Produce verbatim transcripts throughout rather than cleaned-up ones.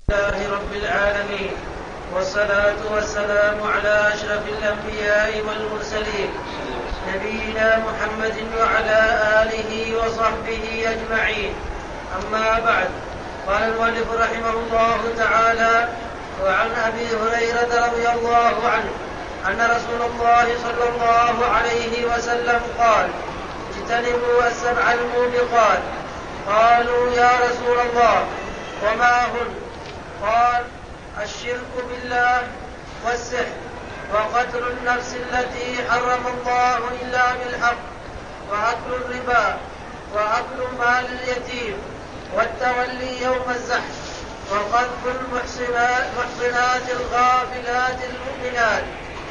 لله رب العالمين، والصلاة والسلام على أشرف الأنبياء والمرسلين نبينا محمد وعلى آله وصحبه أجمعين. أما بعد، قال المؤلف رحمه الله تعالى: وعن أبي هريرة رضي الله عنه أن رسول الله صلى الله عليه وسلم قال: اجتنبوا السبع الموبقات. قالوا: يا رسول الله وما هن؟ قال: الشرك بالله، والسحر، وقتل النفس التي حرم الله إلا بالحق، وأكل الربا، وأكل مال اليتيم، والتولي يوم الزحف، وقذف المحصنات الغافلات المؤمنات.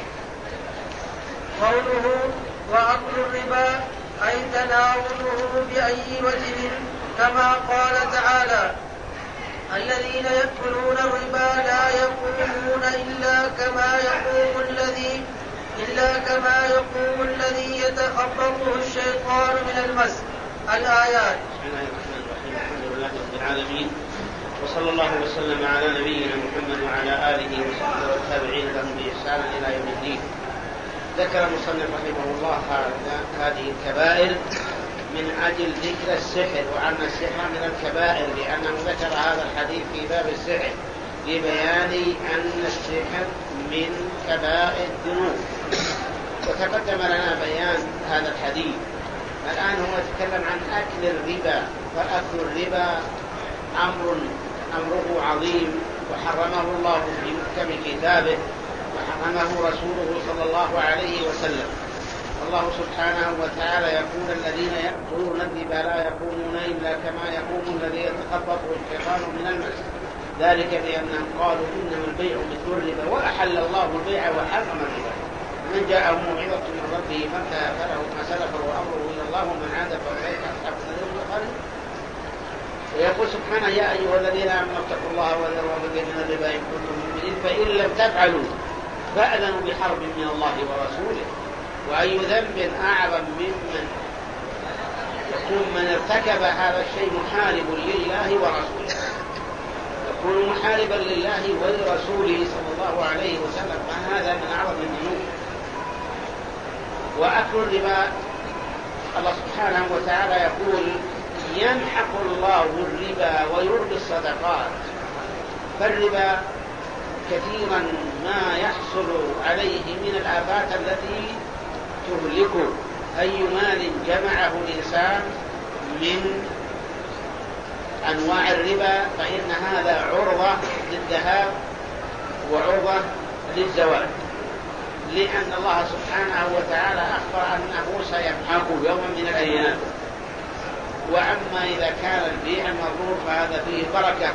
قوله وأكل الربا أي تناوله بأي وجه، كما قال تعالى: الذين يأكلون الربا لا يقومون إلا كما يقوم الذي إلا كما يقوم الذي يتخبطه الشيطان من المس. الآيات. بسم الله الرحمن الرحيم. الحمد لله رب العالمين، وصلى الله وسلم على نبينا محمد وعلى آله وصحبه والتابعين لهم بإحسان إلى يوم الدين. ذكر المصنف رحمه الله هذه الكبائر من أجل ذكر السحر، وأن السحر من الكبائر، لأنه ذكر هذا الحديث في باب السحر لبيان أن السحر من كبائر الذنوب. وتقدم لنا بيان هذا الحديث. الآن هو يتكلم عن أكل الربا، فأكل الربا أمر أمره عظيم، وحرمه الله في محكم كتابه، وحرمه رسوله صلى الله عليه وسلم. الله سبحانه وتعالى يقول: الذين يأكلون الربا لا يقومون إلا كما يقوم الذي يتخبطه الشيطان من المس، ذلك بأنهم قالوا إنما البيع مثل الربا وأحل الله البيع وحرم الربا، من جاءه موعظة من ربه فانتهى فله ما سلف وأمره إلى الله ومن عاد فأولئك أصحاب النار هم خالدون. ويقول سبحانه: يا أيها الذين آمنوا اتقوا الله وذروا ما بقي من الربا إن كنتم مؤمنين فإن لم تفعلوا فأذنوا بحرب من الله ورسوله. وأي ذنب أعظم ممن يكون من ارتكب هذا الشيء محارب لله ورسوله، يكون محاربا لله ولرسوله صلى الله عليه وسلم، فهذا من أعظم الذنوب. وأكل الربا، الله سبحانه وتعالى يقول: يمحق الله الربا ويربي الصدقات. فالربا كثيرا ما يحصل عليه من الآفات التي تهلكه. أي مال جمعه الإنسان من أنواع الربا فإن هذا عرضة للذهاب وعرضة للزوال، لأن الله سبحانه وتعالى أخبر أنه سيمحقه يوما من الأيام. وأما إذا كان البيع المبرور فهذا فيه بركة،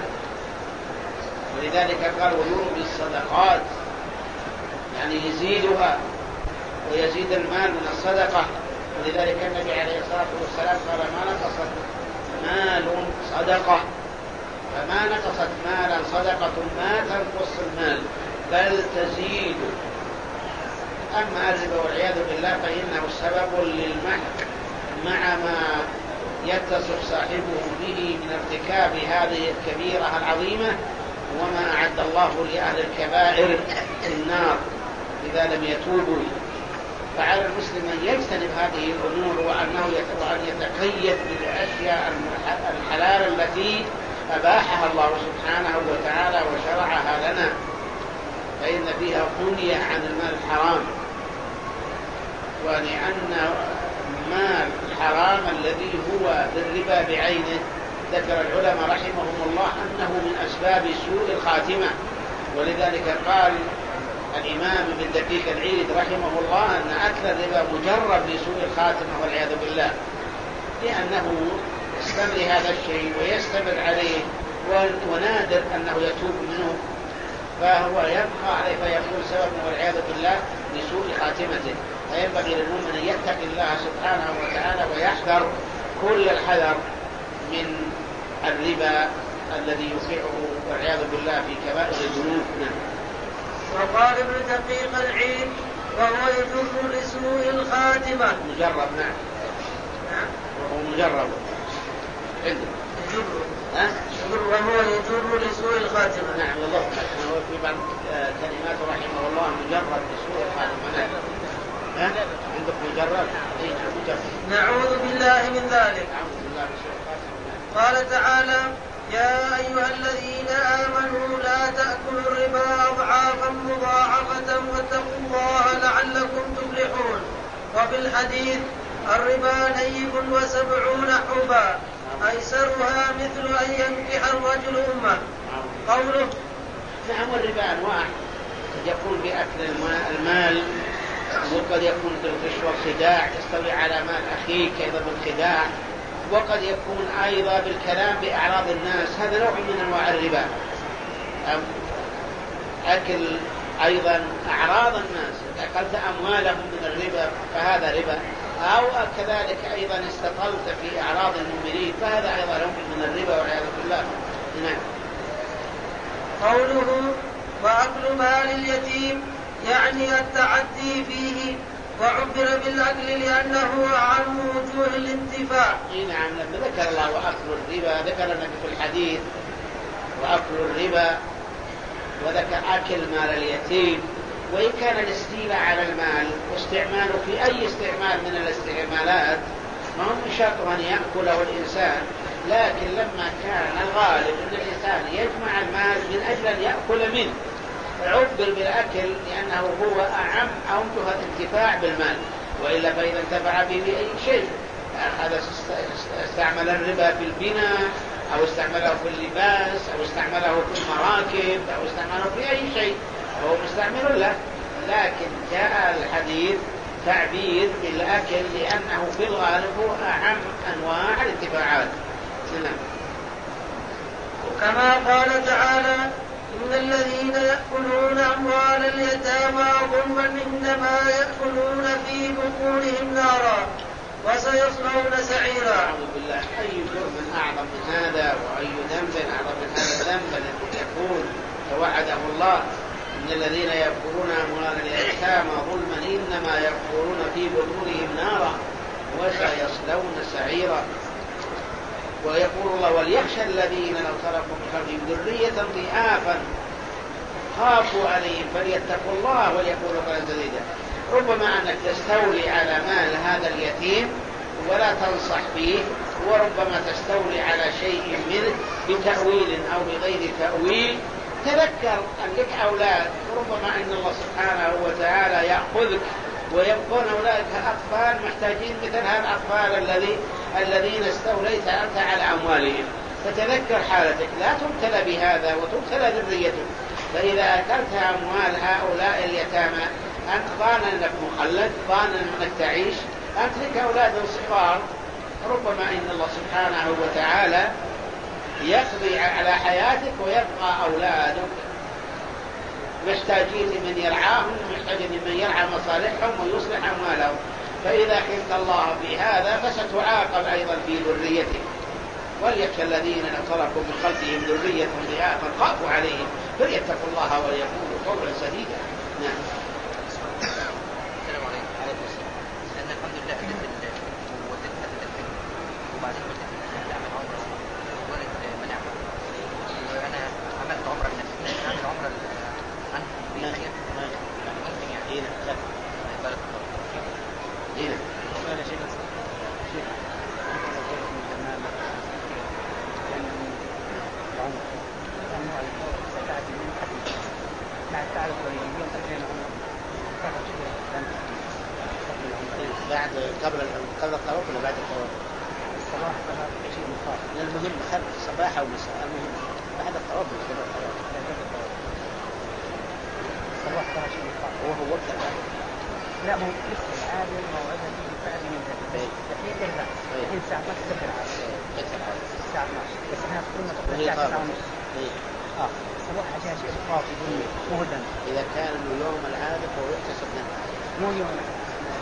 ولذلك قال: ويربي الصدقات، يعني يزيدها ويزيد المال من الصدقة. ولذلك النبي عليه الصلاة والسلام قال: ما نقصت مال صدقة، فما نقصت مالا صدقة ما تنقص المال بل تزيد. أما الربا والعياذ بالله فإنه سبب للمحق مع ما يتصف صاحبه به من ارتكاب هذه الكبيرة العظيمة، وما أعد الله لأهل الكبائر النار إذا لم يتوبوا. فعلى المسلم أن يجتنب هذه الأمور، وأنه وأن يتقيد بالأشياء الحلال التي أباحها الله سبحانه وتعالى وشرعها لنا، فإن فيها قنية عن المال الحرام. ولأن المال الحرام الذي هو بالربا بعينه ذكر العلماء رحمهم الله أنه من أسباب سوء الخاتمة. ولذلك قال الإمام ابن دقيق العيد رحمه الله أن أكل الربا مجرب لسوء الخاتمة والعياذ بالله، لأنه يستمر هذا الشيء ويستمر عليه، ونادر أنه يتوب منه، فهو يبقى عليه فيكون سبب والعياذ بالله لسوء خاتمته. فينبغي للمؤمن أن يتقي الله سبحانه وتعالى ويحذر كل الحذر من الربا الذي يوقعه والعياذ بالله في كبائر الذنوب. وقال ابن دقيق العيد: وهو يجر لسوء الخاتمة. مجرب. نعم. وهو مجرب. عنده يجر ها؟ يجر وهو يجر لسوء الخاتمة. نعم والله هو في بعض كلمات رحمه الله مجرد لسوء الخاتمة. ها؟ عندك مجرد؟ اي مجرد. نعوذ بالله من ذلك. نعوذ بالله من سوء الخاتمة. قال تعالى: يا أيها الذين آمنوا لا تأكلوا الربا أضعافا مضاعفة واتقوا الله لعلكم تفلحون. وفي الحديث: الربا نيب وسبعون حبا أيسرها مثل أن ينكح الرجل أمه. قوله: نعم الربا أنواع، قد يكون بأكل المال وقد يكون بالغش والخداع، تستوي على مال أخيك أيضا بالخداع، وقد يكون أيضا بالكلام بأعراض الناس، هذا نوع من أنواع الربا. أكل أيضا أعراض الناس، أكلت أموالهم من الربا فهذا ربا، أو كذلك أيضا استطلت في أعراض المؤمنين فهذا أيضا نوع من الربا والعياذ بالله. نعم. قوله: وأكل مال اليتيم يعني التعدي فيه، وعبر بالأكل لأنه أعم وجوه الانتفاع. نعم لما ذكر الله وأكل الربا ذكر النبي في الحديث وأكل الربا، وذكر أكل مال اليتيم، وإن كان الاستيلاء على المال واستعماله في أي استعمال من الاستعمالات ما هو شرط أن يأكله الإنسان، لكن لما كان الغالب أن الإنسان يجمع المال من أجل أن يأكل منه عبر بالأكل لأنه هو أعم أوجه الانتفاع بالمال، وإلا فإذا انتفع به بأي شيء، هذا استعمل الربا في البناء أو استعمله في اللباس أو استعمله في المراكب أو استعمله في أي شيء هو مستعمل له، لكن جاء الحديث تعبير بالأكل لأنه في الغالب هو أعم أنواع الانتفاعات. وكما قال تعالى: إن الذين يأكلون أموال اليتامى ظلما إنما يأكلون في بطونهم نارا وسيصلون سعيرا. أعوذ بالله، أي جرم أعظم من هذا وأي ذنب أعظم من هذا الذنب الذي يكون توعده الله: إن الذين يأكلون أموال اليتامى ظلما إنما يأكلون في بطونهم نارا وسيصلون سعيرا. ويقول الله: وليخشى الذين لو تركوا من خلفهم ذرية ضعافا خافوا عليهم فليتقوا الله وليقولوا قولا سديدا. ربما أنك تستولي على مال هذا اليتيم ولا تنصح فيه، وربما تستولي على شيء منه بتأويل أو بغير تأويل. تذكر أن لك أولاد، وربما أن الله سبحانه وتعالى يأخذك ويبقون أولئك أطفال محتاجين مثل هذا الأطفال الذي الذين استوليت أنت على أموالهم، فتذكر حالتك، لا تبتلى بهذا وتبتلى ذريتك. فإذا أكلت أموال هؤلاء اليتامى أنت ضامن أنك مخلد، ضامن أنك تعيش، أنت لك أولاد صغار، ربما إن الله سبحانه وتعالى يقضي على حياتك ويبقى أولادك محتاجين لمن يرعاهم، محتاجين لمن يرعى مصالحهم ويصلح أموالهم. فإذا خلت الله في هذا فستعاقب أيضا في ذريتك. وليخشى الذين تركوا من خلفهم ذرية ضعافا خافوا عليهم فليتقوا الله وليقولوا قولا سديدا. نعم. السلام عليكم. عليكم السلام. أنا الحمد لله أدت وديت أدت الفيلم وبعدين قلت أنا أعمل عمرة ولد منعها، وأنا عملت عمرة لنفسي، أعمل عمرة عنه بيخير ممكن يعني. إيه لا بارك الله. إيه ولا شيء شيء بعد قبل قبل الطواف ولا بعد الطواف؟ الصباح صلاة شيء مخاف. المهم خلف الصباح أو مساء، المهم بعد الطواف ولا قبل الطواف؟ الصباح صلاة شيء مخاف. وهو وقت العادة؟ لا مو لسه العادة موعدها تيجي الساعة اثنين دحين ترجع الحين الساعة اثناشر تبدأ العادة. الساعة اثناشر بس احنا كنا قبل الساعة تسعة ونص. اه الصباح عشان شيء مخاف يقول مو هو دم. إذا كان يوم العادة فهو يحتسب دم. مو يوم العادة.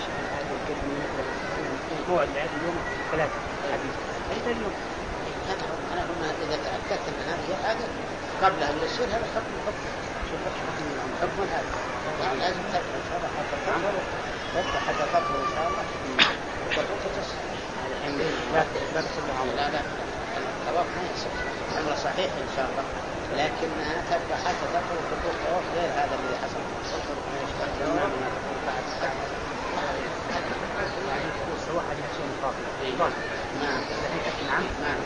موعد العيد اليوم ثلاثة حديث أنت اليوم أنا أنا هنا إذا تأكدت أن هذه عادة قبلها من الشيء هذا حكم حكم شوف حكم حكم هذا يعني لازم تقرأ إن شاء الله حتى تعمل حتى حتى تقرأ إن شاء الله وتتصل لا لا تصل لا لا الطواف ما يصح، العمرة صحيح إن شاء الله، لكنها تبقى حتى تدخل خطوط الطواف غير هذا الذي حصل. سواء هذه شيء مخاطر. نعم نعم نعم.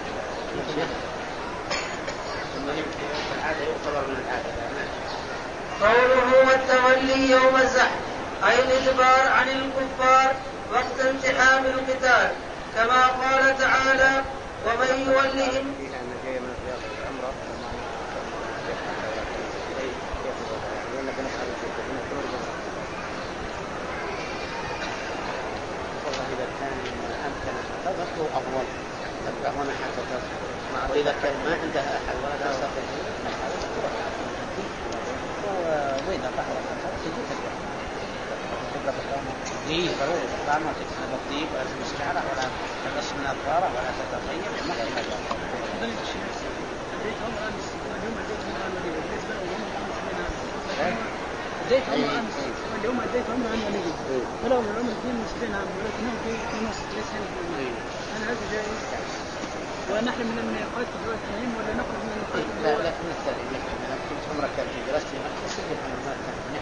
العادة يعتبر من العادة. قوله والتولي يوم الزحف أي الإجبار عن الكفار وقت التحام القتال، كما قال تعالى ومن يولهم. إذا كان أمكن تدخل أول تبقى هنا حتى تدخل، وإذا كان ما عندها أحد ولا تستطيع وإذا طهر تجي تقرأ تقرأ بالقامة دي ضروري بالقامة تكسر الطيب ولا تمسك شعرها ولا تقص من أظفارها ولا تتطيب ما في مجال. أديت عمر أمس واليوم أديت عمر عن ولدي ولو العمر اثنين وستين عام ولكنهم في نص ليس هنا. أنا هذا جائز ونحن من الميقات في الوقت الحين ولا نخرج من الميقات؟ لا لا من الثاني أنا كنت عمرك كان في دراستي ما تسجل من المال كان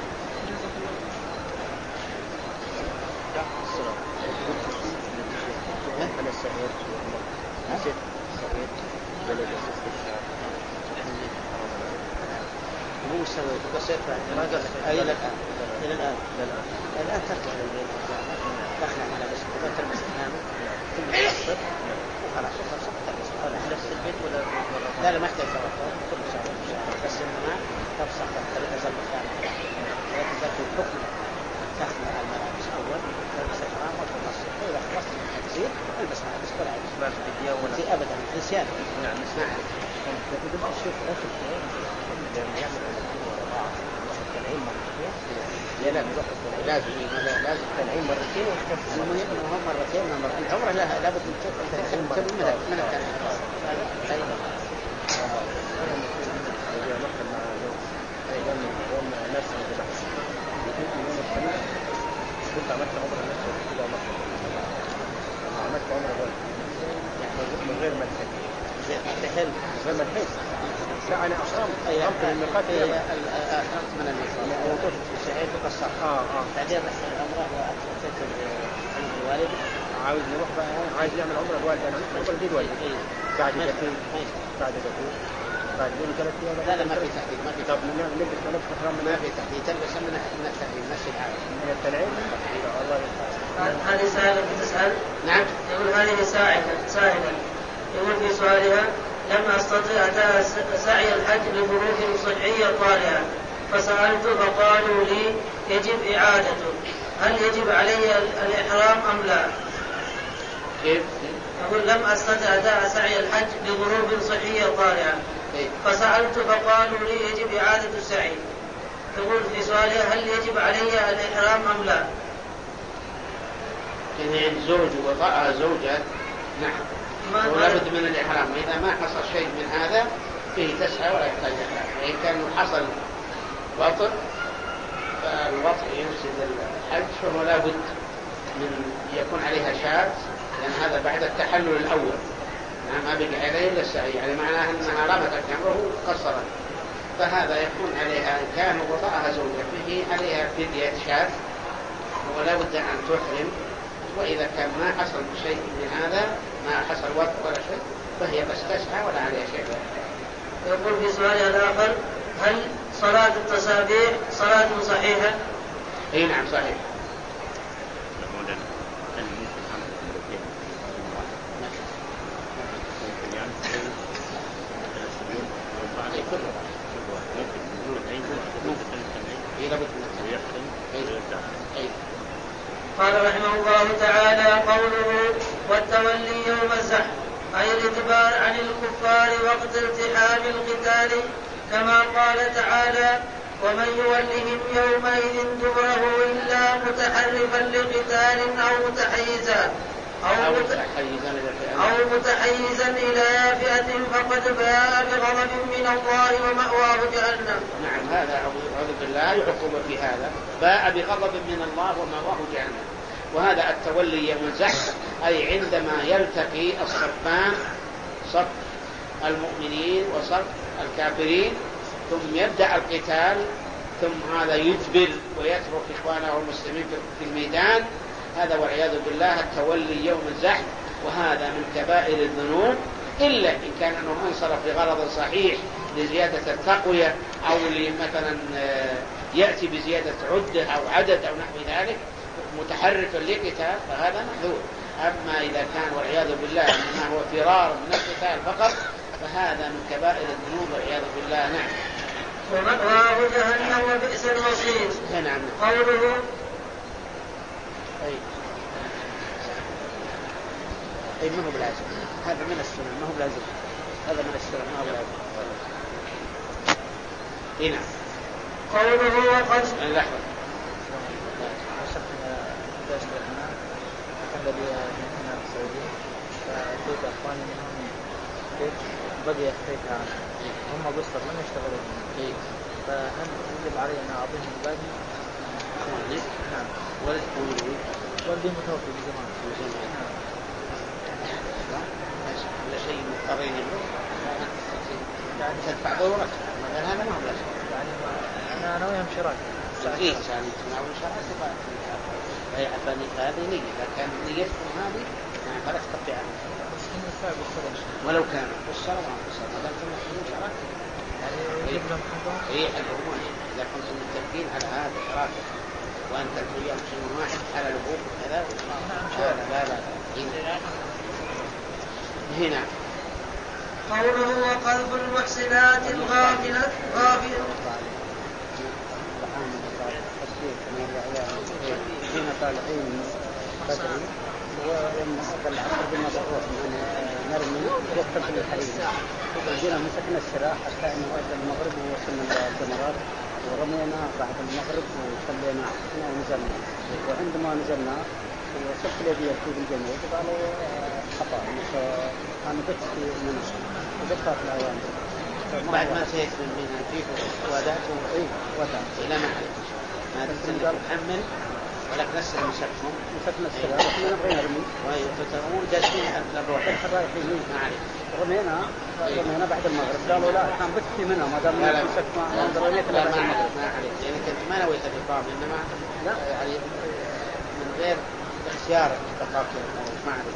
أنا سعيد سعيد سعيد بلد الاستشهاد مو سوي بسيط ما قصد أي الآن إلى الآن الآن ترجع للبيت دخل على بس ما تلبس كلامه كل الصف وخلاص وخلاص تلبس ولا نفس البيت ولا لا لا ما يحتاج توقف كل شهر بس إنما تفسخ تلبس المكان لا تزال في الحكم تاخذ الملابس أول تلبس الحرام وتلبس إذا خلصت من التكسير تلبس ملابس ولا عادي ما في أبدا نسيان نعم نسمع تبقى الشيخ آخر كلام لما يعمل العلم مرتين لا لا لازم لازم العلم مرتين المهم هم مرتين من مرتين العمرة لها لابد من تكون من من الكلام أيضا إذا نقل مع أيضا يوم نفس البحث يجب يوم الخميس كنت عملت عمرة نفس كده مصر عملت عمرة غير يعني من غير ملحق تحل غير ملحق لا أنا أحرمت أحرمت من الميقات أحرمت من الميقات ووقفت في الشعير بقصر آه آه بعدين رحت العمرة وأتيت الوالد عاوز نروح بقى عايز يعمل عمرة الوالد أنا عملت عمرة دي الوالد بعد دقيقة بعد دقيقة بعد دقيقة ثلاث أيام لا لا ما في تحديد ما في طب نلبس ملابس إحرام ما في تحديد تلبس من من التحديد ماشي العادة من التنعيم الله يرحمه. هذه سائلة تسأل. نعم. يقول هذه سائلة سائلة يقول في سؤالها لم أستطع أداء سعي الحج لظروف صحية طارئة فسألت فقالوا لي يجب إعادته، هل يجب علي الإحرام أم لا؟ كيف؟ يقول لم أستطع أداء سعي الحج لظروف صحية طارئة فسألت فقالوا لي يجب إعادة السعي. تقول في سؤالها هل يجب علي الإحرام أم لا؟ إن عند زوج وطأ زوجة نعم ولا بد من الإحرام، إذا ما حصل شيء من هذا فيه تسعى ولا يحتاج إحرام. إن كان حصل وطء فالوطء يفسد الحج فهو لا بد من يكون عليها شاة لأن هذا بعد التحلل الأول نعم ما بقي عليه إلا السعي يعني معناه أنها رمت الجمرة وقصرت فهذا يكون عليها إن كان وطأها زوجة فيه عليها فدية شاة ولا بد أن تحرم. وإذا كان ما حصل شيء من هذا ما حصل وقت ولا شيء فهي بس تسعى ولا عليها شيء. يقول في سؤالها الآخر هل صلاة التسابيح صلاة صحيحة؟ أي نعم صحيح. قال رحمه الله تعالى قوله والتولي يوم الزحف أي الإجبار عن الكفار وقت التحام القتال كما قال تعالى ومن يولهم يومئذ دبره إلا متحرفا لقتال أو متحيزا أو, أو متحيزا إلى فئة فقد باء بغضب من الله ومأواه جهنم. نعم هذا أعوذ بالله يعقوب في هذا باء بغضب من الله ومأواه جهنم. وهذا التولي يوم الزحف أي عندما يلتقي الصفان صف المؤمنين وصف الكافرين، ثم يبدأ القتال، ثم هذا يجبر ويترك إخوانه المسلمين في الميدان. هذا والعياذ بالله التولي يوم الزحف، وهذا من كبائر الذنوب، إلا إن كان أنه انصرف لغرض صحيح لزيادة التقوية أو مثلا يأتي بزيادة عدة أو عدد أو نحو ذلك متحركا لقتال، فهذا محذور. أما إذا كان والعياذ بالله إنما هو فرار من القتال فقط، فهذا من كبائر الذنوب والعياذ بالله. نعم. ومأواه جهنم وبئس المصير. نعم. قوله أي أي ما هو بالعزم، هذا من السنة ما هو بالعزم، هذا من السنة ما هو بالعزم. هنا قوله وقد لحظة الذي هنا في السعودية، فأتيت أخواني منهم كيف بدي أخفيتها هم بصر من يشتغلون فيه، فهل يجب علي أن أعطيهم الباقي؟ نعم. ولد قولي والدي متوفي بزمان. نعم. لا شيء مضطرين يعني تدفع ضرورتك، مثلا هذا ما هو لا شيء. يعني أنا ناوي شراك. إيه يعني تناول شراك تبغى. أي حتى هذه نية، إذا كان نيتكم هذه يعني فلا تقطع عنها. ولو كان الصلاة ما الصلاة ما دام كنا في شراك. إيه حقهم إذا كنتم متفقين على هذا شراكة وأنت وياهم شيء واحد على الأبوك وكذا. لا لا لا. هنا قوله وقذف المحسنات الغافلة غافلة حين طالعين بدري ولما أقل عشر بالمبعوث من نرمي وقت الحريق وجينا مسكنا السلاح حتى أنه وقت المغرب ووصلنا الجمرات ورمينا بعد المغرب وصلينا عشنا ونزلنا. وعندما نزلنا وصلت الذي يركب الجمهور قالوا خطأ أنا بت في منصة وبطلت الأوان بعد ما سيت من من فيك ودعته إيه ودعت إلى محل ما تنزل محمل ولك نسل مسكهم مسكنا السلاح وإحنا نبغي نرمي وتترمون جالسين على الروح رايحين ما عليك رمينا رمينا بعد المغرب قالوا لا كان بت في منها ما دام مسك ما رميت لا ما عليك ما عليك يعني كنت ما نويت الإقامة إنما لا يعني من غير اختيارك تقاط ما عليك.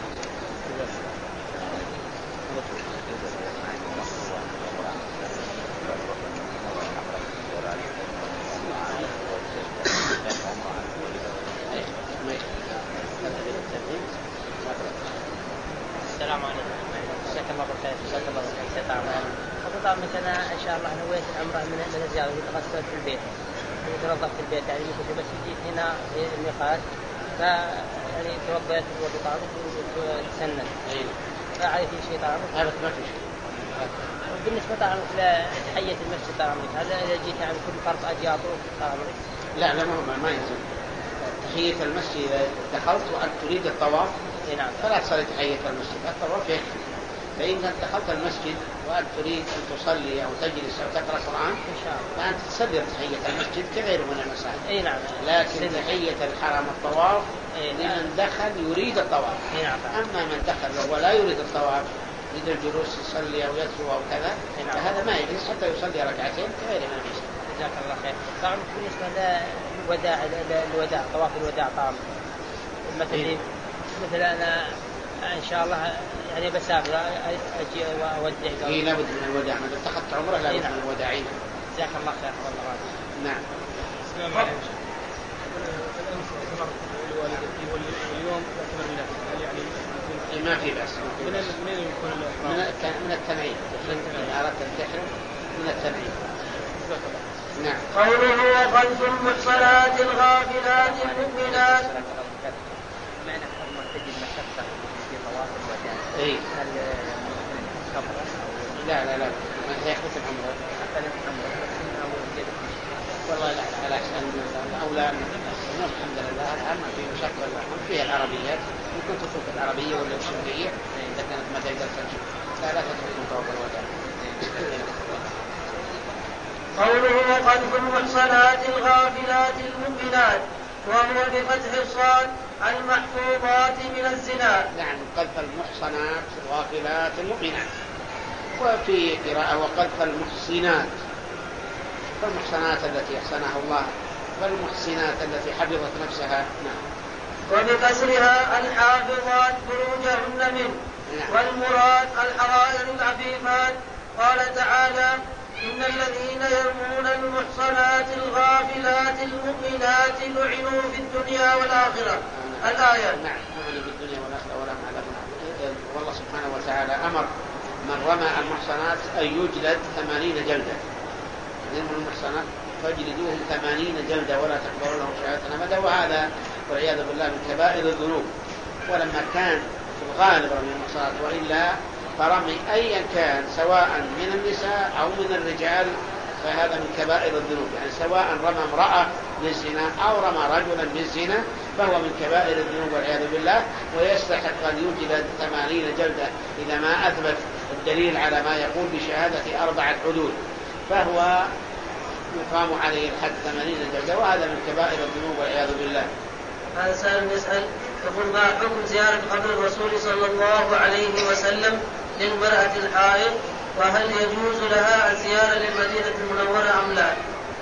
السلام عليكم. جزاك الله بالخير. جزاك الله بالخير. طبعا مثلا ان شاء الله نويت العمره من من الزياره وتغسلت في البيت وتنظفت في البيت يعني كنت بس جيت هنا في الميقات ف يعني توضيت وضوء وتسنن فعلي في شيء طبعا هذا ما في شيء. بالنسبه طبعا لتحيه المسجد طبعا هذا اذا جيت عن كل فرض اجي اطوف طبعا لا لا ما ما يلزم تحية المسجد. إذا دخلت وأنت تريد الطواف نعم فلا تصلي تحية المسجد، الطواف يكفي. فإن دخلت المسجد وأنت تريد أن تصلي أو تجلس أو تقرأ قرآن إن شاء الله فأنت تسبر تحية المسجد كغيره من المساجد. أي نعم. لكن سنة. تحية الحرم الطواف أي نعم. لمن دخل يريد الطواف. أي نعم. أما من دخل وهو لا يريد الطواف يريد الجلوس يصلي أو يتلو أو كذا نعم. فهذا ما يجلس حتى يصلي ركعتين كغيره من المساجد. جزاك الله خير. طبعا بالنسبة للوداع الوداع طواف الوداع طبعا مثلا مثل أنا إن شاء الله يعني بسافر أجي وأودع. إيه لابد من الوداع، من اتخذت عمره لابد من الوداعين. جزاك الله خير والله. نعم. السلام عليكم. الأمس اعتمرت لوالدتي واليوم اعتمر لنفسي يعني ما في بأس. من من يكون من من التنعيم. إذا أردت أن تحرم من التنعيم. نعم. قوله وقذف المحصنات الغافلات المؤمنات. ما نحن تجد مشقة في طواف الوداع. إيه. هل لا لا لا ما هي حسن عمره. والله لا على أحسن الأولى الحمد لله الآن ما في مشقة الحمد فيها العربيات ممكن تشوف العربية ولا الشرقية إذا كانت ما تقدر تمشي لا لا تدخل طواف الوداع. قوله وقذف المحصنات الغافلات المؤمنات وهو بفتح الصاد المحفوظات من الزنا. نعم قذف المحصنات الغافلات المؤمنات وفي قراءة وقذف المحصنات، فالمحصنات التي أحسنها الله، فالمحصنات التي حفظت نفسها. نعم. وبكسرها الحافظات فروجهن منه، والمراد الحرائر العفيفات. قال تعالى: إن الذين يرمون المحصنات الغافلات المؤمنات لعنوا في الدنيا والآخرة. الآية. نعم، لعنوا في الدنيا والآخرة ولهم عذاب عظيم. والله سبحانه وتعالى أمر من رمى المحصنات أن يجلد ثمانين جلدة. من المحصنات فاجلدوهم ثمانين جلدة ولا تقبلوا لهم شهادة أبدا، وهذا والعياذ بالله من كبائر الذنوب. ولما كان في الغالب رمي المحصنات، وإلا فرمي أيا كان سواء من النساء أو من الرجال فهذا من كبائر الذنوب، يعني سواء رمى امرأة بالزنا أو رمى رجلا بالزنا فهو من كبائر الذنوب والعياذ بالله، ويستحق أن يجلد ثمانين جلدة إذا ما أثبت الدليل على ما يقول بشهادة أربعة حدود، فهو يقام عليه الحد ثمانين جلدة، وهذا من كبائر الذنوب والعياذ بالله. هذا سائل يسأل يقول: ما حكم زيارة قبر الرسول صلى الله عليه وسلم للمرأة الحائض، وهل يجوز لها الزيارة للمدينة المنورة أم لا؟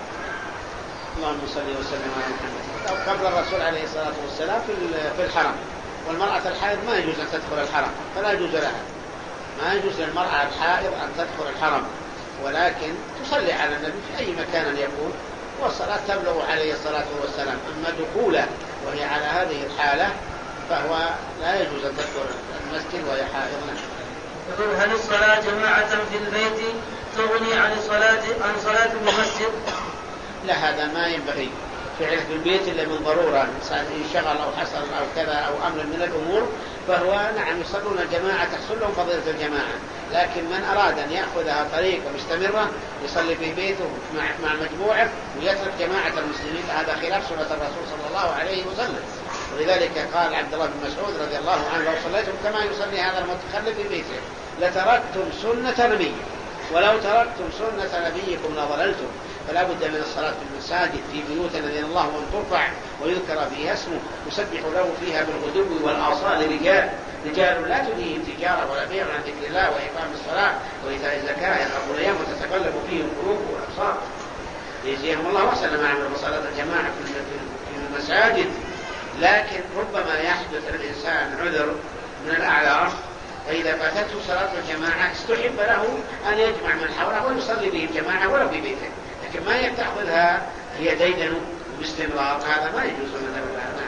اللهم صل وسلم على محمد. قبر الرسول عليه الصلاة والسلام في الحرم، والمرأة الحائض ما يجوز أن تدخل الحرم، فلا يجوز لها، ما يجوز للمرأة الحائض أن تدخل الحرم، ولكن تصلي على النبي في أي مكان يكون، والصلاة تبلغ عليه الصلاة والسلام. أما دخوله وهي على هذه الحالة فهو لا يجوز أن تدخل المسجد وهي حائض. يقول: هل الصلاة جماعة في البيت تغني عن الصلاة عن صلاة المسجد؟ لا، هذا ما ينبغي فعله في البيت إلا من ضرورة، إنسان انشغل أو حصل أو كذا أو أمر من الأمور فهو نعم يصلون الجماعة تحصل لهم فضيلة الجماعة، لكن من أراد أن يأخذها طريقة مستمرة يصلي في بيته مع, مع مجموعة ويترك جماعة المسلمين، هذا خلاف سنة الرسول صلى الله عليه وسلم. ولذلك قال عبد الله بن مسعود رضي الله عنه: لو صليتم كما يصلي هذا المتخلف في بيته لتركتم سنة نبي، ولو تركتم سنة نبيكم لضللتم. فلا بد من الصلاة في المساجد في بيوت الذين الله أن ترفع ويذكر فيها اسمه يسبح له فيها بالغدو والآصال رجال رجال لا تلهيهم تجارة ولا بيع عن ذكر الله وإقام الصلاة وإيتاء الزكاة يخافون يوما تتقلب فيه القلوب والأبصار ليجزيهم الله أحسن ما عملوا صلاة الجماعة في المساجد. لكن ربما يحدث الإنسان عذر من الأعذار، فإذا فاتته صلاة الجماعة استحب له أن يجمع من حوله ويصلي به الجماعة ولو في بيته، لكن ما يتأخذها هي ديدن باستمرار، هذا ما يجوز من العلماء.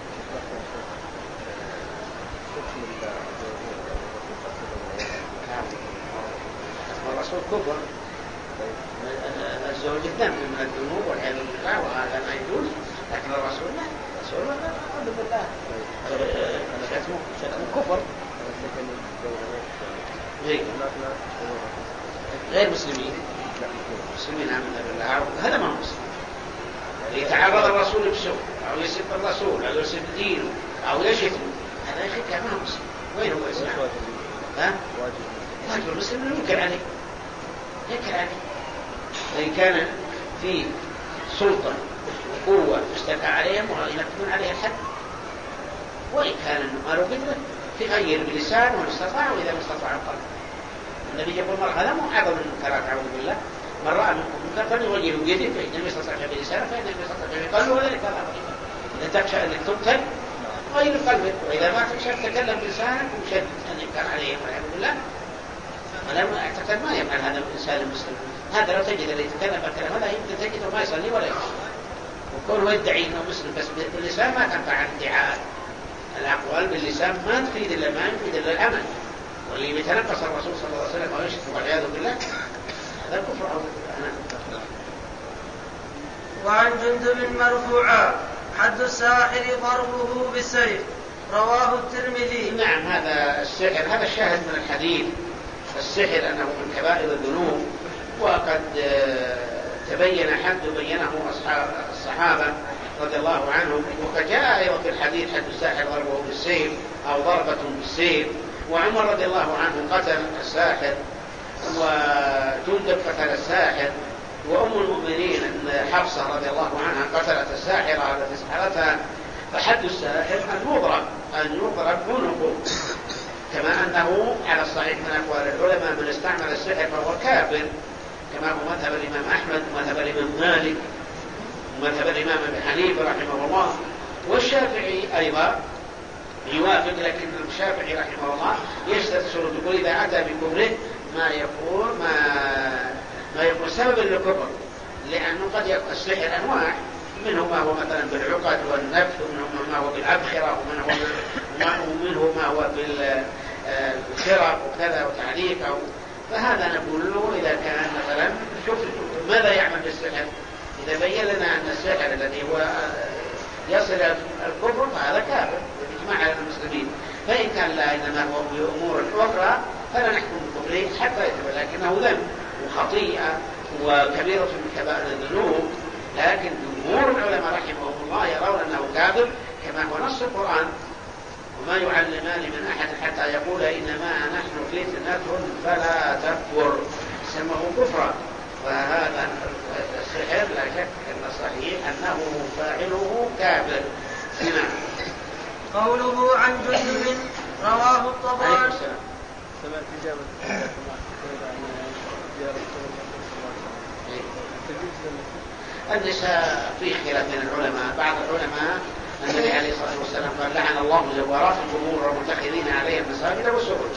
الرسول كفر، الزوج الدم من الذنوب والعياذ بالله وهذا ما يجوز، لكن الرسول لا، الرسول لا أعوذ بالله شتم كفر غير مسلمين مسلمين عمنا بالله، هذا ما هو مسلم. يتعرض الرسول بسوء أو يسب الرسول أو يسب دينه أو يشتم، هذا يا أخي كان ما هو مسلم. وين هو إسلام؟ ها؟ واجب المسلم ينكر عليه، ينكر عليه. إن كان في سلطة وقوة اشتكى عليهم وينكرون عليه الحد، وإن كان قالوا قدره في غير بلسان وإن استطاع وإذا ما استطاع القلب. النبي يقول: مرة هذا مو أعظم من المنكرات أعوذ بالله، من رأى منكم منكر فليغيره بيده فإن لم يستطع بلسانه فإن لم يستطع بقلبه وذلك هذا طريقه. إذا تخشى أنك تقتل غير قلبك، وإذا ما تخشى تتكلم بلسانك وشد أن ينكر عليهم والعياذ بالله. فلما اعتقد ما يفعل هذا الإنسان المسلم. هذا لو تجد اللي يتكلم بالكلام هذا يمكن تجده ما يصلي ولا يصلي، وكونه يدعي أنه مسلم بس باللسان ما تنفع الادعاءات. الأقوال باللسان ما تفيد إلا ما يفيد إلا العمل، واللي يتنقص الرسول صلى الله عليه وسلم أو يشتم والعياذ بالله هذا كفر أو بالله. وعن جندب مرفوعا: حد الساحر ضربه بالسيف، رواه الترمذي. نعم، هذا السحر هذا الشاهد من الحديث، السحر أنه من كبائر الذنوب، وقد تبين حد بينه أصحاب الصحابة رضي الله عنهم، وقد جاء أيضا في الحديث حد الساحر ضربه بالسيف أو ضربة بالسيف. وعمر رضي الله عنه قتل الساحر، وجندب قتل الساحر، وأم المؤمنين حفصة رضي الله عنها قتلت الساحرة التي سحرتها. فحد الساحر أن يضرب أن يضرب عنقه كما أنه على الصحيح من أقوال العلماء من استعمل السحر فهو كافر، كما هو مذهب الإمام أحمد ومذهب الإمام مالك ومذهب الإمام أبي حنيفة رحمه الله، والشافعي أيضا يوافق، لكن الشافعي رحمه الله يشترط شروط، يقول إذا أتى بكفره ما يكون ما ما يكون سببا للكفر، لأنه قد يكون السحر أنواع، منه ما هو مثلا بالعقد والنفث، ومنه ما هو بالأبخرة، ومنه ما هو بالخرق وكذا وتعليق، فهذا نقول له إذا كان مثلا شوف ماذا يعمل بالسحر، إذا بين لنا أن السحر الذي هو يصل الكفر فهذا كافر بإجماع المسلمين، فإن كان لا إنما هو بأمور أخرى فلا نحكم بكفره حتى يتبع، لكنه ذنب وخطيئة وكبيرة من كبائر الذنوب، لكن جمهور العلماء رحمهم الله يرون أنه كافر كما هو نص القرآن: وما يعلمان من أحد حتى يقول إنما نحن فتنة فلا تكفر، سمه كفرا. وهذا السحر لا شك أن الصحيح أنه فاعله كافر. نعم. قوله عن جندب رواه الطبراني. سمعت إجابة النساء في خلاف من العلماء، بعض العلماء النبي عليه الصلاة والسلام قال: لعن الله زوارات القبور والمتخذين عليها المساجد والسروج.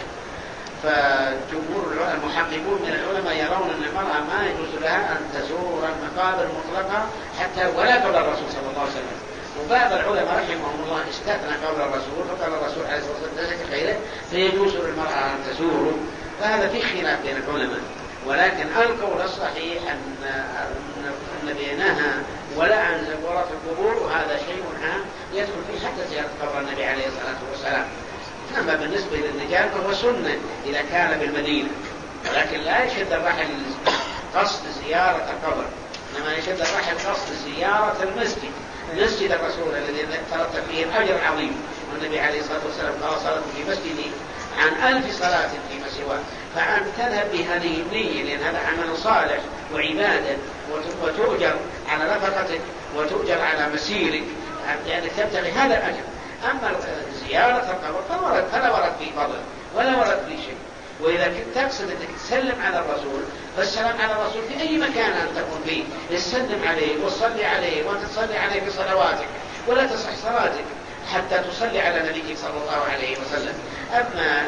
فجمهور المحققون من العلماء يرون أن المرأة ما يجوز لها أن تزور المقابر مطلقة حتى ولا قبل الرسول صلى الله عليه وسلم، وبعض العلماء رحمهم الله استثنى قول الرسول، فقال الرسول عليه الصلاة والسلام ليس خيره فيجوز للمرأة أن تزوره. فهذا في خلاف بين العلماء، ولكن القول الصحيح أن النبي نهى ولا عن زوارات القبور، وهذا شيء عام يدخل فيه حتى زيارة قبر النبي عليه الصلاة والسلام. أما بالنسبة للرجال فهو سنة إذا كان بالمدينة، ولكن لا يشد الرحل قصد زيارة القبر، إنما يشد الرحل قصد زيارة المسجد، مسجد الرسول الذي ترتب فيه الأجر العظيم، والنبي عليه الصلاة والسلام قال: صلاة في مسجدي عن ألف صلاة فيما سواه. فأن تذهب بهذه النية، لأن هذا عمل صالح وعبادة، وتؤجر على نفقتك وتؤجر على مسيرك، لأنك تبتغي هذا الأجر. أما زيارة القبر فلا ورد فيه فضل ولا ورد فيه شيء. وإذا كنت تقصد أنك تسلم على الرسول، فالسلام على الرسول في أي مكان أن تكون فيه، تسلم عليه وتصلي عليه وأنت تصلي عليه في صلواتك، ولا تصح صلاتك حتى تصلي على نبيك صلى الله عليه وسلم. أما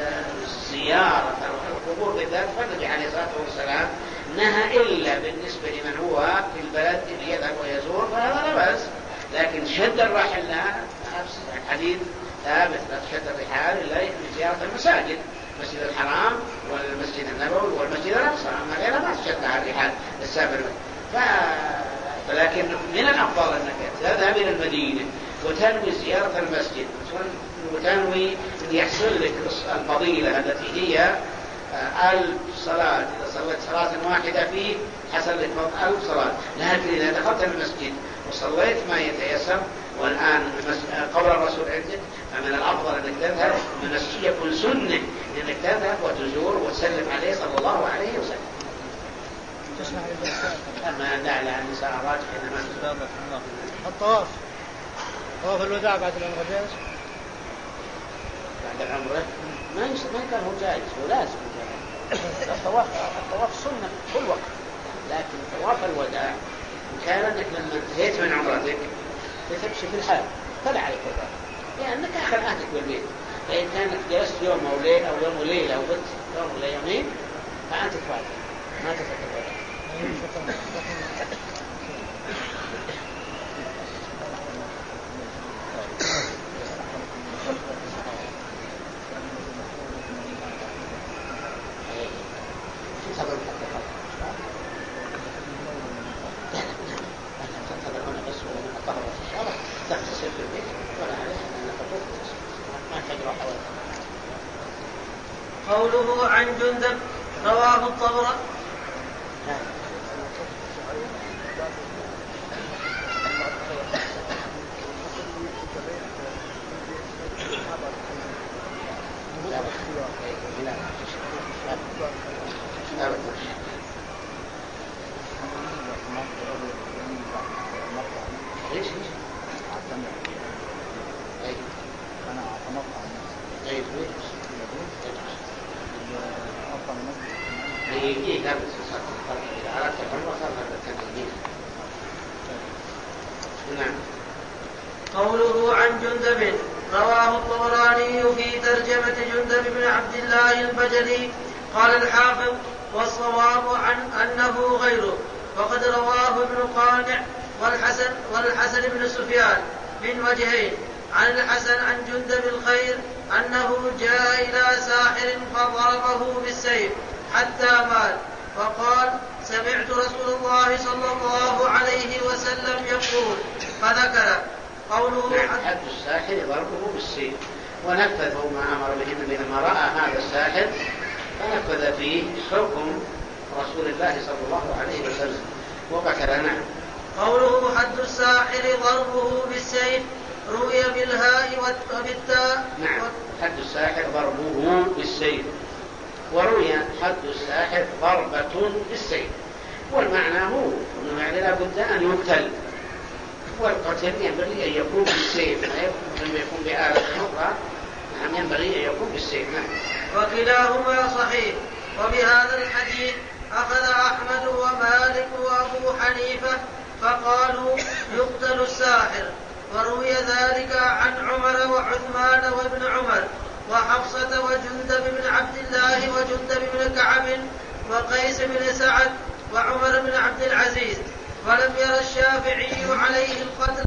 زيارة القبور بالذات فالنبي عليه الصلاة والسلام نهى إلا بالنسبة لمن هو في البلد اللي يذهب ويزور، فهذا لا بأس. لكن شد الرحل لا، الحديث ثابت: لا تشد الرحال إلا لزيارة المساجد، المسجد الحرام والمسجد النبوي والمسجد الأقصى، أما غيرها ما تشد الرحال للسافر. ف... ولكن من الأفضل أنك تذهب إلى المدينة وتنوي زيارة المسجد، وتنوي أن يحصل لك الفضيلة التي هي ألف صلاة. إذا صليت صلاة واحدة فيه حصل لك ألف صلاة. لكن إذا دخلت المسجد وصليت ما يتيسر، والآن قبر الرسول عندك، فمن الأفضل أنك تذهب، من السنة يكون سنة أنك تذهب وتزور وتسلم عليه صلى الله عليه وسلم. أما أن دع لها النساء راجح إنما الطواف، طواف الوداع بعد العمرة جائز؟ بعد العمرة ما ما كان هو جائز، هو لازم. الطواف الطواف سنة كل وقت، لكن طواف الوداع إن كان أنك لما انتهيت من عمرتك بتمشي في الحال فلا عليك الوداع، لأنك آخر عهدك بالبيت. فإن كانت جلست يوم أو ليلة أو يوم وليلة أو بت يوم ولا يومين فأنت تفعل ما تفعل الوداع. قوله عن جندب رواه الطبراني. يجي درس إذا أردت فالله صار هذا التنبيه. نعم. قوله عن جندب رواه الطبراني في ترجمة جندب بن عبد الله البجلي. قال الحافظ والصواب عن أنه غيره، وقد رواه ابن قانع والحسن, والحسن بن سفيان من وجهين. عن الحسن عن جندب الخير أنه جاء إلى ساحر فضربه بالسيف حتى مات، فقال سمعت رسول الله صلى الله عليه وسلم يقول، فذكر. قوله حد الساحر ضربه بالسيف، ونفذه ما أمر به النبي لما رأى هذا الساحر فنفذ فيه حكم رسول الله صلى الله عليه وسلم وبكر. نعم. قوله حد الساحر ضربه بالسيف روي بالهاء وبالتاء. نعم. حد الساحر ضربه بالسيف، وروي حد الساحر ضربة بالسيف، والمعنى هو أنه يعني لا بد أن يقتل، والقتل ينبغي أن يكون بالسيف، ما يكون يكون بآلة أخرى. نعم، ينبغي أن يكون بالسيف. نعم. وكلاهما صحيح. وبهذا الحديث أخذ أحمد ومالك وأبو حنيفة فقالوا يقتل الساحر، وروي ذلك عن عمر وعثمان وابن عمر وحفصة وجندب بن عبد الله وجندب بن كعب وقيس بن سعد وعمر بن عبد العزيز، ولم ير الشافعي عليه القتل.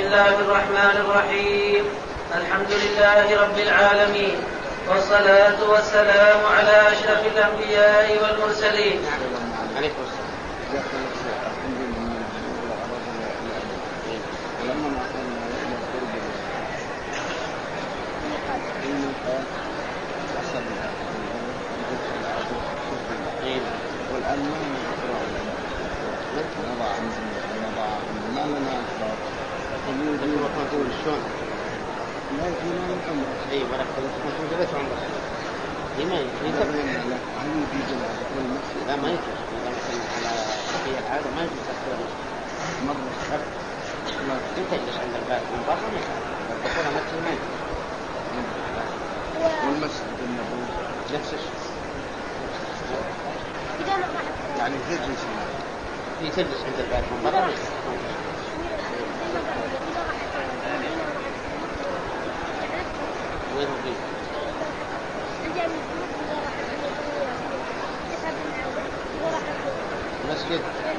الله الرحمن الرحيم. الحمد لله رب العالمين، والصلاة والسلام على أشرف الأنبياء والمرسلين. عليكم السلام. والآن ما لنا إقرار نضع نضع ما لنا إقرار تقول تقول شلون؟ لا يجينا من أمر أي ولكن كنتم جلسوا عن بصر هي ما يجوز. هل يجوز المسجد؟ لا ما يجوز. إذا مثلا على بقية العادة ما يجوز تدخل مرة أبدا. أنت تجلس عند الباب من برا ما يجوز. الدخول المسجد ما يجوز. والمسجد النبوي نفس الشيء. يعني تجلس في تجلس عند الباب من برا ما يجوز. وين هو فيه؟ مسجد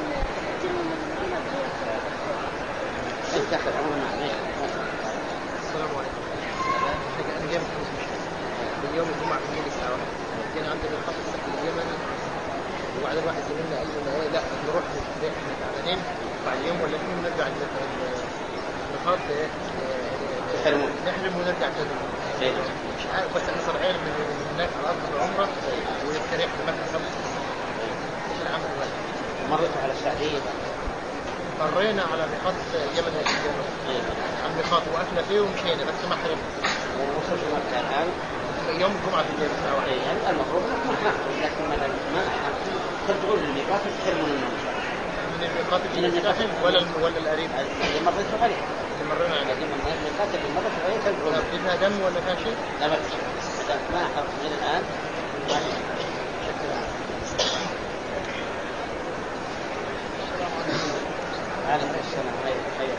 انت اخذ عمرنا عليه. السلام عليكم. انا جاي من يوم الجمعه في الليل الساعه واحدة كان عندنا خط الساحل اليمني، وبعدين واحد زميلنا قال لنا ايه لا نروح احنا تعبانين بعد يوم ولا اثنين نرجع الخط ايه تحرمون نحرم ونرجع تاني. مش عارف بس انا صرعين من هناك على ارض العمره ويستريح في مكه خمس ايش العمل دلوقتي؟ مرت على السعوديه مرينا على نقاط اليمن عن نقاط وقفنا فيه ومشينا بس ما حرمنا. وصلت مكه الان يوم الجمعه في الليل الساعه واحدة. يعني المفروض ما نحرم، لكن مثلا ما قد تقول الميقات تحرمون منه ان شاء الله. من الميقات المستحم ولا ولا القريب؟ اللي مريت عليه اللي مرينا عليه. لكن من الميقات اللي مرت عليه تدعون. فيها دم ولا فيها شيء؟ لا ما في شيء. اذا ما حرم من الان ما في شيء. عليكم السلام. خير خير.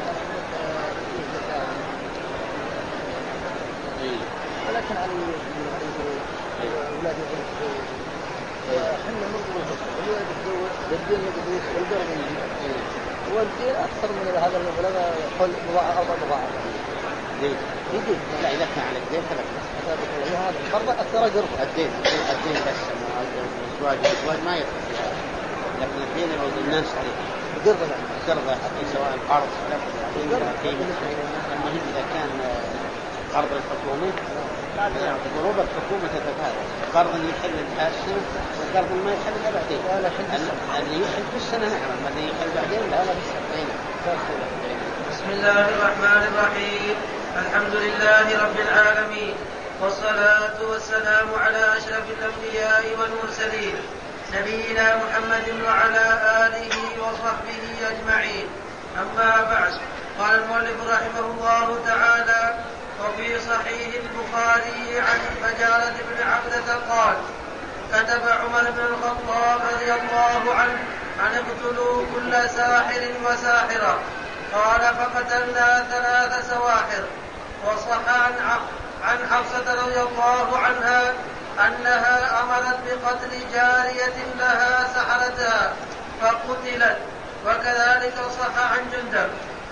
ولكن علي أولادي يتزوج وحنا نرضى بالحب الولاد يتزوج والدين يقدوس والبر من يجي والدين أكثر من هذا المبلغ حول مضاعف أربع مضاعف يجي لا إذا كان على الدين فلا هذا هذا فرض أكثر قرب الدين الدين بس الزواج الزواج ما يدخل فيها، لكن الدين لو الناس عليه قرب يعني قرض حتى سواء قرض ولا قيمة. المهم إذا كان قرض الحكومة ضروب الحكومة تتفاوت، قرض يحل السنة وقرض ما يحل إلا بعدين. اللي يحل في السنة نعم، الذي يحل بعدين لا لا بسم الله الرحمن الرحيم. الحمد لله رب العالمين، والصلاة والسلام على أشرف الأنبياء والمرسلين نبينا محمد وعلى آله وصحبه أجمعين. أما بعد، قال المؤلف رحمه الله تعالى: وفي صحيح البخاري عن فجالة بن عبدة قال: كتب عمر بن الخطاب رضي الله عنه أن اقتلوا كل ساحر وساحرة، قال: فقتلنا ثلاث سواحر. وصح عن عن حفصة رضي الله عنها أنها أمرت بقتل جارية لها سحرتها فقتلت. وكذلك صح عن جندب.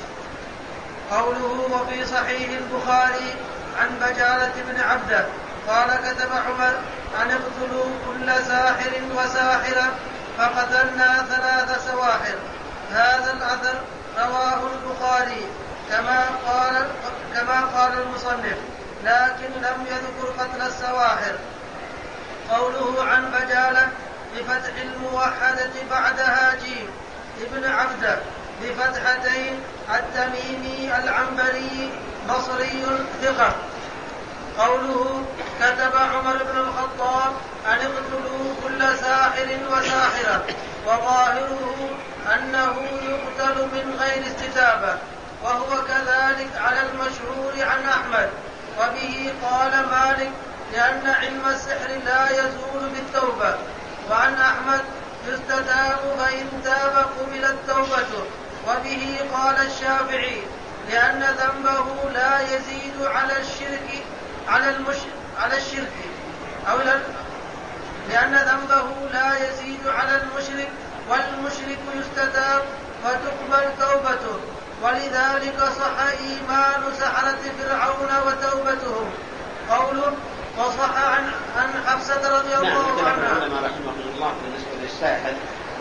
قوله وفي صحيح البخاري عن بجالة بن عبده قال: كتب عمر أن اقتلوا كل ساحر وساحرة فقتلنا ثلاث سواحر. هذا الأثر رواه البخاري كما قال كما قال المصنف، لكن لم يذكر قتل السواحر. قوله عن بجالة بفتح الموحدة بعدها جيم ابن عبده بفتحتين التميمي العنبري بصري ثقة. قوله كتب عمر بن الخطاب أن اقتلوا كل ساحر وساحرة، وظاهره أنه يقتل من غير استتابة، وهو كذلك على المشهور عن أحمد، وبه قال مالك لأن علم السحر لا يزول بالتوبة. وعن أحمد يستتاب فإن تاب قبلت توبته، وبه قال الشافعي لأن ذنبه لا يزيد على الشرك على المشرك على الشرك أو لأن ذنبه لا يزيد على المشرك والمشرك يستتاب فتقبل توبته، ولذلك صح إيمان سحرة فرعون وتوبتهم. قوله وصح عن عن حفصة رضي الله عنها. نعم. العلماء رحمهم الله بالنسبة للساحر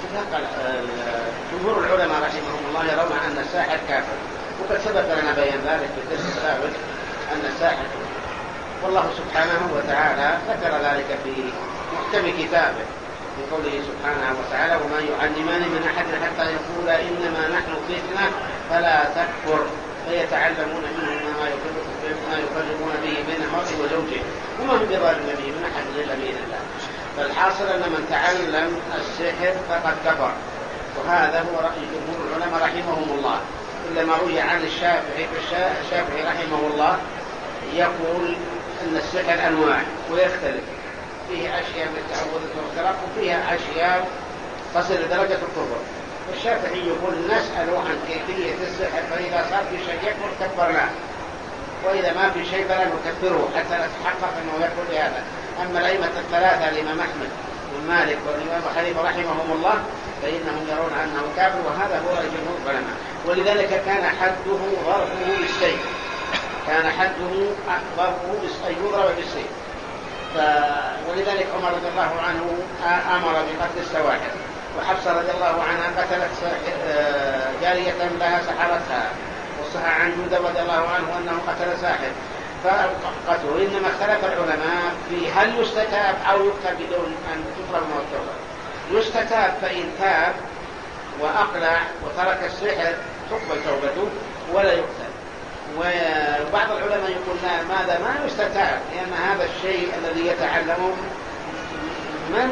جمهور العلماء رحمهم الله يرون أن الساحر كافر، وقد سبق لنا بيان ذلك في الدرس السابق أن الساحر، والله سبحانه وتعالى ذكر ذلك في محكم كتابه في قوله سبحانه وتعالى وما يعلمان من أحد حتى يقول إنما نحن فتنة فلا تكفر فيتعلمون منهما ما يفرقون به بين المرء وزوجه وما هم بضارين به من أحد إلا بإذن الله. فالحاصل أن من تعلم السحر فقد كفر، وهذا هو رأي جمهور العلماء رحمهم الله. إلا ما روي عن الشافعي الشافعي رحمه الله يقول أن السحر أنواع ويختلف، فيه أشياء من التعوذ والترق وفيها أشياء تصل لدرجة الكفر. الشافعي يقول نسأل عن كيفية السحر، فإذا صار في شيء يكفر كفرناه، وإذا ما في شيء فلا نكفره حتى نتحقق أنه يكفر بهذا. أما الأئمة الثلاثة الإمام أحمد والمالك والإمام حنيفة رحمهم الله فإنهم يرون أنه كافر، وهذا هو جمهور العلماء. ولذلك كان حده ضربه بالسيف، كان حده ضربه أن يضرب بالسيف. ولذلك عمر رضي الله عنه أمر بقتل السواحر، وحفصة رضي الله عنها قتلت جارية لها سحرتها، وصح عن جندب رضي الله عنه أنه قتل ساحر فقتله. إنما اختلف العلماء في هل يستتاب أو يقتل بدون أن تطلب من التوبة. يستتاب فإن تاب وأقلع وترك السحر تقبل توبته ولا يقتل. وبعض العلماء يقول ماذا ما يستتاب، لأن هذا الشيء الذي يتعلمه من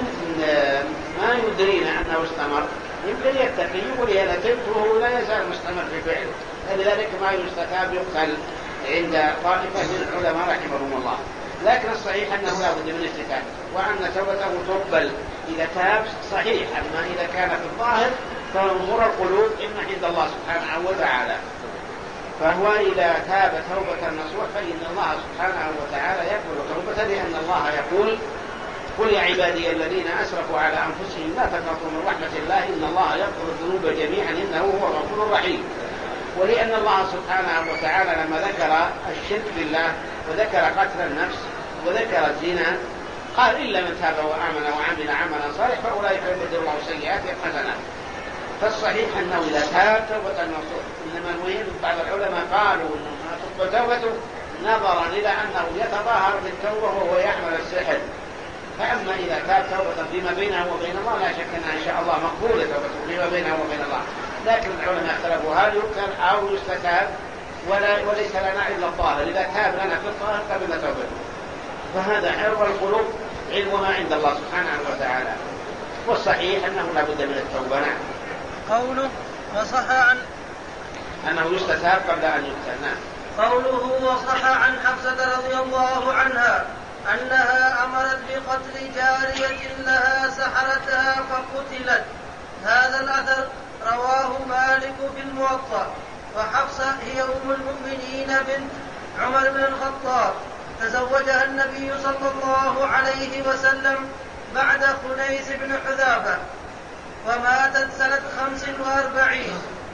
ما يدرينا أنه استمر، يمكن يتقي يقول هذا تبت وهو لا يزال مستمر في فعله. لذلك ما يستتاب يقتل عند طائفة من العلماء رحمهم الله. لكن الصحيح أنه لا بد من استتاب، وأن توبته تقبل إذا تاب صحيح. أما إذا كان في الظاهر فأمور القلوب إما عند الله سبحانه وتعالى. فهو إذا تاب توبة نصوح فإن الله سبحانه وتعالى يقبل توبة، لأن الله يقول قل يا عبادي الذين أسرفوا على أنفسهم لا تقنطوا من رحمة الله إن الله يغفر الذنوب جميعا إنه هو الغفور الرحيم. ولأن الله سبحانه وتعالى لما ذكر الشرك بالله وذكر قتل النفس وذكر الزنا قال إلا من تاب وآمن وعمل عملا صالحا فأولئك يبدل الله سيئاتهم حسنات. فالصحيح أنه إذا تاب توبة نصوح. إنما المهم بعض العلماء قالوا أنه تقبل توبته نظرا إلى أنه يتظاهر بالتوبة وهو يعمل السحر. فأما إذا تاب توبة فيما بينه وبين الله لا شك أنها إن شاء الله مقبولة توبته فيما بينه وبين الله. لكن العلماء اختلفوا هل يقتل أو يستتاب، ولا وليس لنا إلا الظاهر. إذا تاب لنا في الظاهر قبل توبته. فهذا حرب القلوب علمها عند الله سبحانه وتعالى. والصحيح أنه لا بد من التوبة. نعم. قوله وصح عن أنه يستتاب قبل أن يقتل. نعم. قوله وصح عن حفصة رضي الله عنها أنها أمرت بقتل جارية لها سحرتها فقتلت. هذا الأثر رواه مالك في الموطأ. وحفصة هي أم المؤمنين بنت عمر بن الخطاب، تزوجها النبي صلى الله عليه وسلم بعد خنيس بن حذافة، وماتت سنة خمس وأربعين.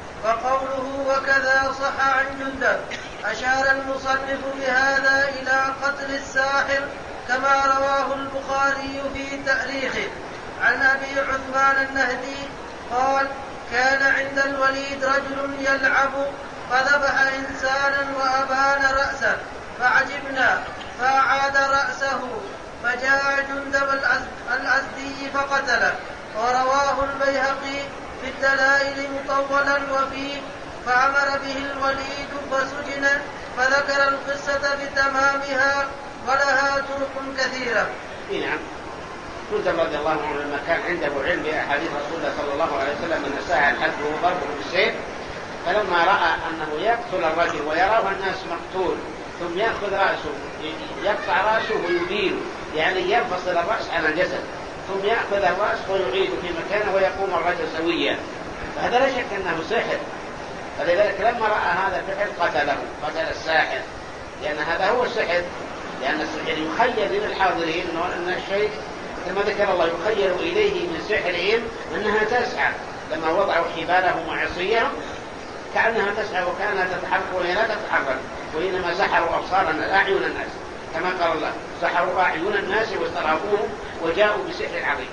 وقوله وكذا صح عن جندب أشار المصنف بهذا إلى قتل الساحر كما رواه البخاري في تاريخه عن أبي عثمان النهدي قال كان عند الوليد رجل يلعب فذبح إنسانا وأبان رأسه فعجبنا فأعاد رأسه فجاء جندب الأزدي فقتله. ورواه البيهقي في الدلائل مطولا وفيه فأمر به الوليد فسجن، فذكر القصة بتمامها ولها طرق كثيرة. نعم. جندب رضي الله عنه لما كان عنده علم بأحاديث رسول الله صلى الله عليه وسلم من الساعة الحد وضربه بالسيف، فلما رأى أنه يقتل الرجل ويراه الناس مقتول ثم يأخذ رأسه يقطع رأسه ويبينه، يعني ينفصل الرأس عن الجسد ثم يأخذ الرأس ويعيده في مكانه ويقوم الرجل سويا، فهذا لا شك أنه سحر. فلذلك لما رأى هذا الفعل قتله، قتل الساحر، لأن هذا هو السحر. لأن السحر يخيل للحاضرين أن الشيء كما ذكر الله يخيل إليه من سحرهم أنها تسعى. لما وضعوا حبالهم وعصيهم كأنها تسعى وكأنها تتحرك وهي لا تتحرك، وإنما سحروا أبصار أعين الناس كما قال الله سحروا أعين الناس واسترهبوهم وجاءوا بسحر عظيم.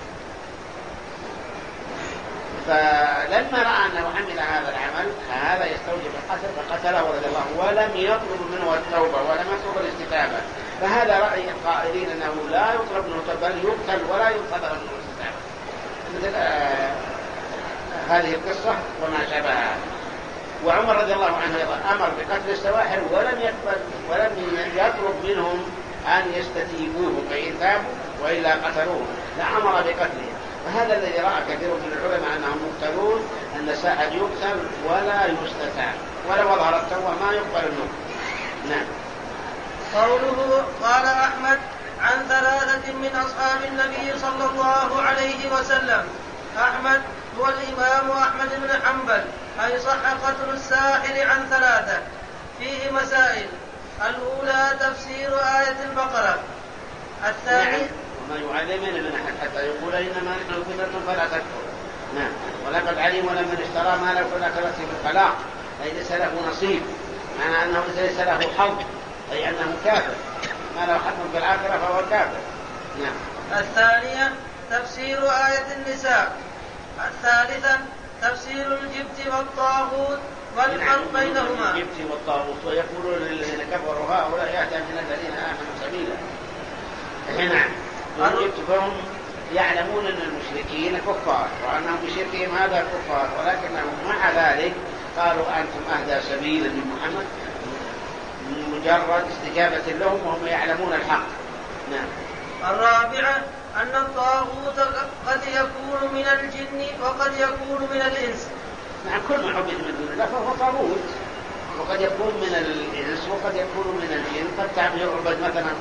فلما رأى أنه عمل هذا العمل هذا يستوجب القتل فقتله رضي الله ولم يطلب منه التوبة ولم يطلب الاستتابة. فهذا رأي القائلين أنه لا يطلب منه التوبة بل يقتل ولا يطلب منه الاستتابة، مثل آه هذه القصة وما شابهها. وعمر رضي الله عنه أمر بقتل السواحر ولم يقبل ولم يطلب منهم أن يستتيبوه فإن تابوا وإلا قتلوه، لا أمر بقتله. فهذا الذي رأى كثير من العلماء أنهم مقتلون، أن الساحر يقتل ولا يستتاب، ولو ظهر التوبة ما يقبل النوم. نعم. قوله قال أحمد عن ثلاثة من أصحاب النبي صلى الله عليه وسلم. أحمد هو الإمام أحمد بن حنبل، أي صح قتل الساحر عن ثلاثة. فيه مسائل: الأولى تفسير آية البقرة. الثاني نعم. وما يعلمنا من أحد حتى يقول إنما نحن فتنة فلا تكفر. نعم. ولقد علم لمن اشترى ما له في الآخرة بالخلاق، أي ليس له نصيب، معنى أنه ليس له حظ، أي أنه كافر، ما له حظ في الآخرة فهو كافر. نعم. الثانية تفسير آية النساء. الثالثة تفسير الجبت والطاغوت والفرق بينهما. الجبت والطاغوت، ويقولون للذين كفروا هؤلاء يأتي من الذين آمنوا سبيلا. نعم. الجبت فهم يعلمون أن المشركين كفار وأنهم بشركهم هذا كفار، ولكنهم مع ذلك قالوا أنتم أهدى سبيلا من محمد من مجرد استجابة لهم وهم يعلمون الحق. نعم. الرابعة أن الطاغوت قد يكون من الجن وقد يكون من الإنس. نعم. كل ما عبد من دون الله فهو طاغوت، وقد يكون من الإنس وقد يكون من الجن. قد يعبد مثلا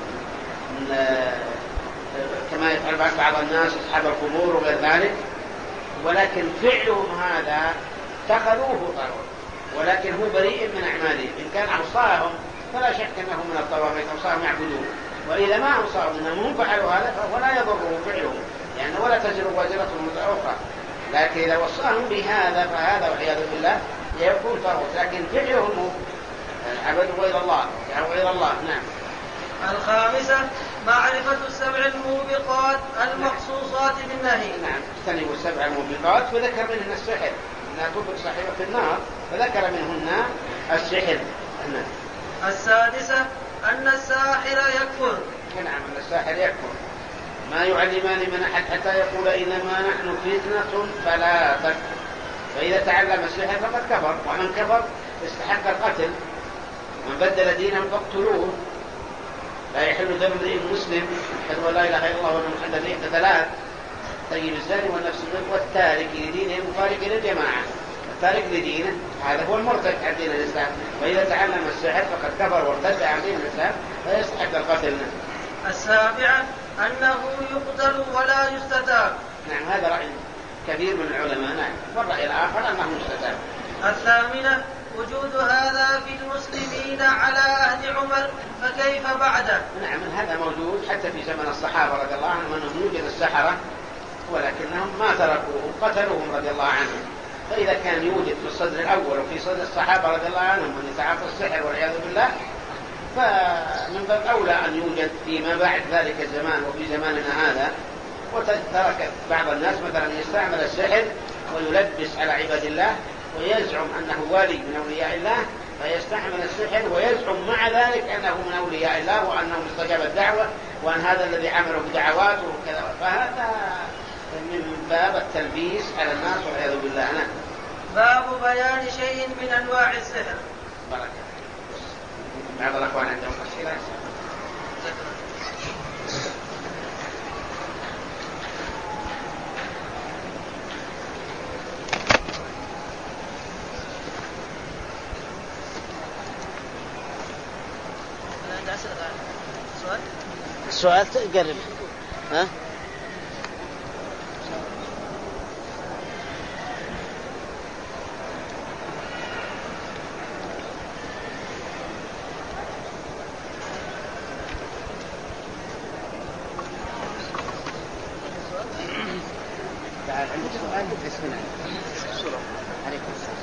كما يفعل بعض الناس أصحاب القبور وغير ذلك، ولكن فعلهم هذا اتخذوه طاغوت، ولكن هو بريء من أعمالهم. إن كان أوصاهم فلا شك أنه من الطواغيت، أوصاهم يعبدون، وإذا ما أوصاهم أنهم فعلوا هذا فهو لا يضره فعلهم، لأنه يعني ولا تزر وازرة وزر أخرى. لكن إذا وصاهم بهذا فهذا والعياذ بالله يكون طاغوت، لكن فعلهم عبدوا غير الله يعني غير الله. نعم. الخامسة معرفة السبع الموبقات المخصوصات بالنهي. نعم. اجتنبوا السبع الموبقات، فذكر منهن السحر، انها توبق صاحبة في النار، فذكر منهن السحر. نعم. السادسة أن الساحر يكفر. نعم. أن الساحر يكفر. ما يعلمان من أحد حتى يقول إنما نحن فتنة فلا تكفر، فإذا تعلم السحر فقد كفر، ومن كفر استحق القتل، ومن بدل دينه فاقتلوه. لا يحل دم امرئ مسلم أشهد أن لا إله إلا الله وأن محمدا رسول الله ثلاث: طيب الزاني والنفس بالنفس والتارك لدينه المفارق للجماعة. التارك لدينه هذا هو المرتد عن دين الإسلام، وإذا تعلم السحر فقد كفر وارتد عن دين الإسلام فيستحق القتل. السابعة أنه يقتل ولا يستتاب. نعم. هذا رأي كثير من العلماء. نعم. والرأي الآخر أنه يستتاب. الثامنة وجود هذا في المسلمين على عهد عمر، فكيف بعده؟ نعم. هذا موجود حتى في زمن الصحابة رضي الله عنهم، أنهم يوجد السحرة ولكنهم ما تركوهم، قتلوهم رضي الله عنهم. فإذا كان يوجد في الصدر الأول وفي صدر الصحابة رضي الله عنهم من يتعاطى السحر والعياذ بالله، فمن باب أولى أن يوجد فيما بعد ذلك الزمان وفي زماننا هذا. وترك بعض الناس مثلا يستعمل السحر ويلبس على عباد الله ويزعم أنه والي من أولياء الله، فيستعمل السحر ويزعم مع ذلك أنه من أولياء الله وأنه مستجاب الدعوة وأن هذا الذي عمله بدعواته وكذا. فهذا من باب التلبيس على الناس والعياذ بالله. نعم. باب بيان شيء من أنواع السحر. بركة. بعض الأخوان عندهم أسئلة. السؤال تقرب. ها؟ تعال عندك سؤال بسم الله. عليكم السلام.